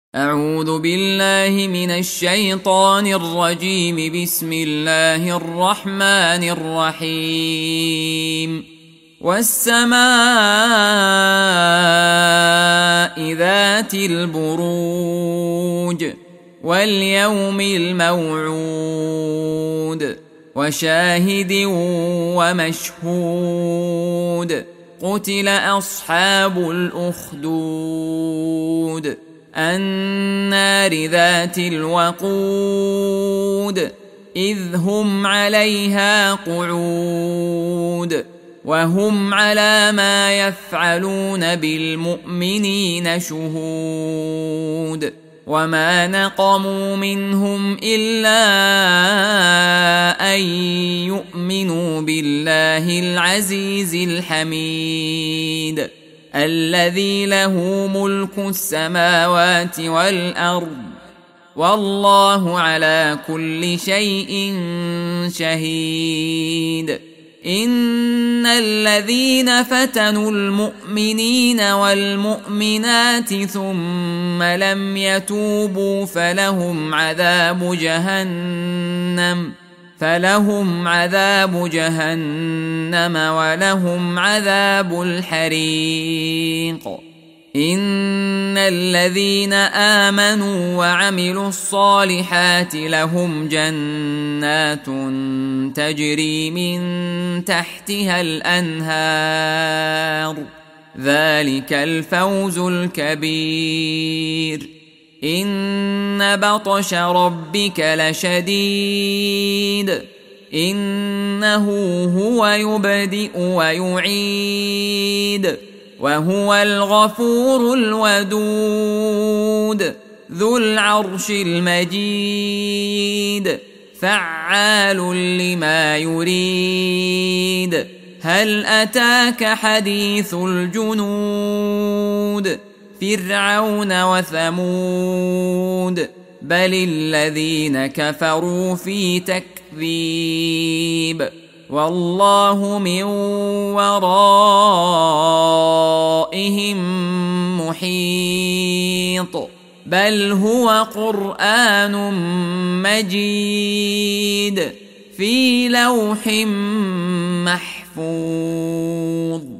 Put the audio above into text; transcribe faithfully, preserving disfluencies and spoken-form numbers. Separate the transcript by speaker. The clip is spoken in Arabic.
Speaker 1: أعوذ بالله من الشيطان الرجيم. بسم الله الرحمن الرحيم. والسماء ذات البروج واليوم الموعود وشاهد ومشهود. قتل أصحاب الأخدود النار ذات الوقود إذ هم عليها قعود وهم على ما يفعلون بالمؤمنين شهود. وما نقموا منهم إلا أن يؤمنوا بالله العزيز الحميد الذي له ملك السماوات والأرض والله على كل شيء شهيد. إن الذين فتنوا المؤمنين والمؤمنات ثم لم يتوبوا فلهم عذاب جهنم فلهم عذاب جهنم ولهم عذاب الحريق. إن الذين آمنوا وعملوا الصالحات لهم جنات تجري من تحتها الأنهار ذلك الفوز الكبير. إن بطش ربك لشديد إنه هو يبدئ ويعيد وهو الغفور الودود ذو العرش المجيد فعال لما يريد. هل أتاك حديث الجنود فرعون وثمود بل الذين كفروا في تكذيب والله من ورائهم محيط. بل هو قرآن مجيد في لوح محفوظ.